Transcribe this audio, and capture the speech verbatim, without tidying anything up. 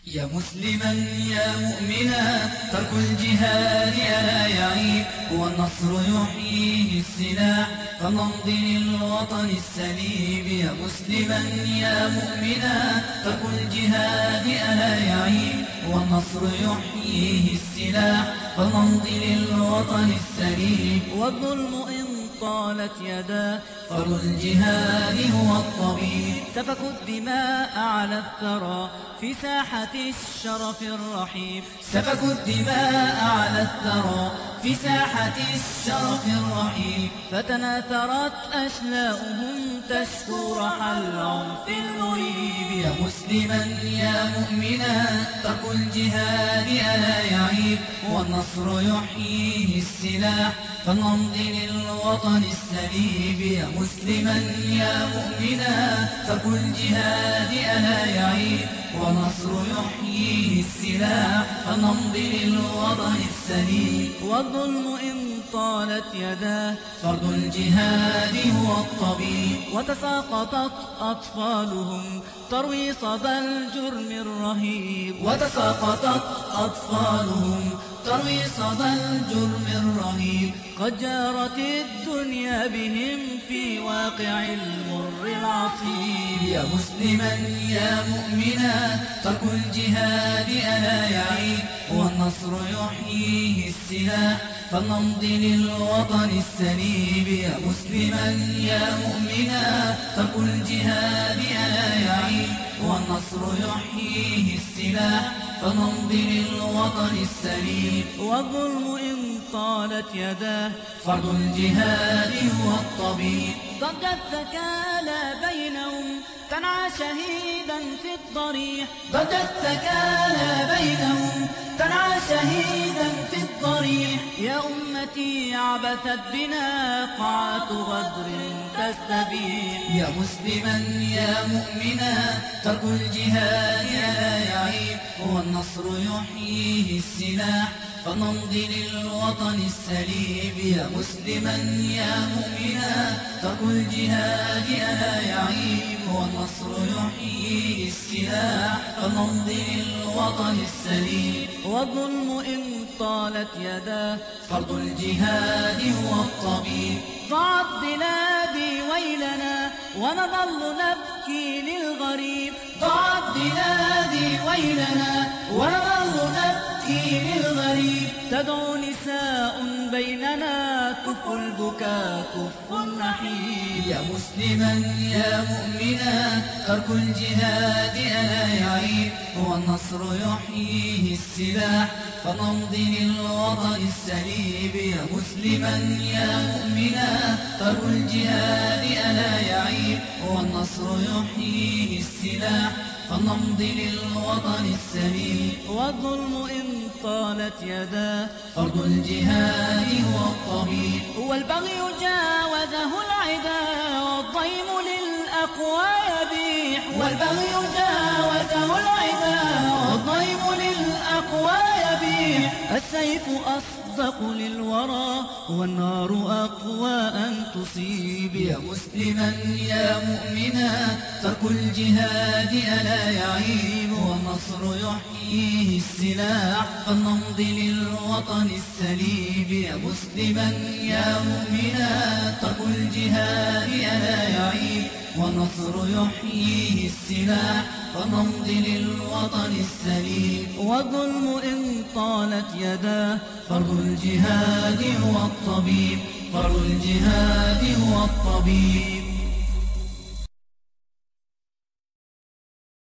يا مسلما يا مؤمنا ترك الجهاد ألا يعيب، والنصر يحييه السلاح فنمضي للوطن السليم. يا مسلما يا مؤمنا ترك الجهاد ألا يعيب، والنصر يحييه السلاح فنمضي للوطن السليم. والظلم إن طالت يداه فرض الجهاد هو الطبيب، سفك الدماء على الثرى في ساحة الشرف الرحيم. سفكوا الدماء على الثرى في ساحة الشرف الرحيم. فتناثرت أشلاؤهم تشكو رحى العنف المريب. يا مسلما يا مؤمنا ترك الجهاد ألا يعيب، والنصر يحييه السلاح فنمضي للوطن السليم. يا مسلما يا مؤمنا ترك الجهاد ألا يعيب، والنصر يحييه السلاح فنمضي للوطن السليم. والظلم إن طالت يداه فرض الجهاد هو الطبيب، وتساقطت أطفالهم تروي صدى الجرم الرهيب. وتساقطت أطفالهم تروي صدى الجرم الرهيب. قد جارت الدنيا بهم في واقع المر العصيب. يا مسلما يا مؤمنا ترك الجهاد ألا يعيب، والنصر يحييه السلاح فنمضي للوطن السليم. يا مسلما يا مؤمنا ترك الجهاد ألا يعيب، والنصر يحييه السلاح فنمضي للوطن السليم. والظلم إن طالت يداه فرض الجهاد هو الطبيب، ضجت ثكالى بينهم تنعى شهيدا في الضريح. ضجت ثكالى بينهم تنعى شهيدا في الضريح. يا أمتي عبثت بنا قاعة غدر تستبيح. يا مسلما يا مؤمنا ترك الجهاد ألا يعيب، والنصر يحييه السلاح فنمضي للوطن السليم. يا مسلما يا مؤمنا ترك الجهاد ألا يعيب، والنصر يحييه السلاح فنمضي للوطن السليم. والظلم إن طالت يداه فرض الجهاد هو الطبيب، ضاعت بلادي ويلنا ونظل نبكي للغريب. ضاعت بلادي ويلنا ونظل نبكي للغريب. تدعو نساء بيننا كف البكاء كف النحيب. يا مسلما يا مؤمنا ترك الجهاد ألا يعيب، والنصر يحييه السلاح فنمضي للوطن السليم. يا مسلما يا مؤمنا ترك الجهاد ألا يعيب، والنصر يحييه السلاح فنمضي للوطن السليم. والظلم إن طالت يداه فرض الجهاد هو الطبيب، والبغي جاوزه العدا والضيم للأقوى يبيح. والبغي جاوزه العدا والضيم للأقوى يبيح. السيف أصدق للورى والنار أقوى أن تصيب. يا مسلما يا مؤمنا ترك الجهاد ألا يعيب، والنصر يحييه السلاح فنمضي للوطن السليم. يا مسلما يا مؤمنا ترك الجهاد ألا يعيب، والنصر يحييه السلاح فنمضي للوطن السليم. والظلم إن طالت يداه فرض الجهاد هو الطبيب، فرض الجهاد هو الطبيب.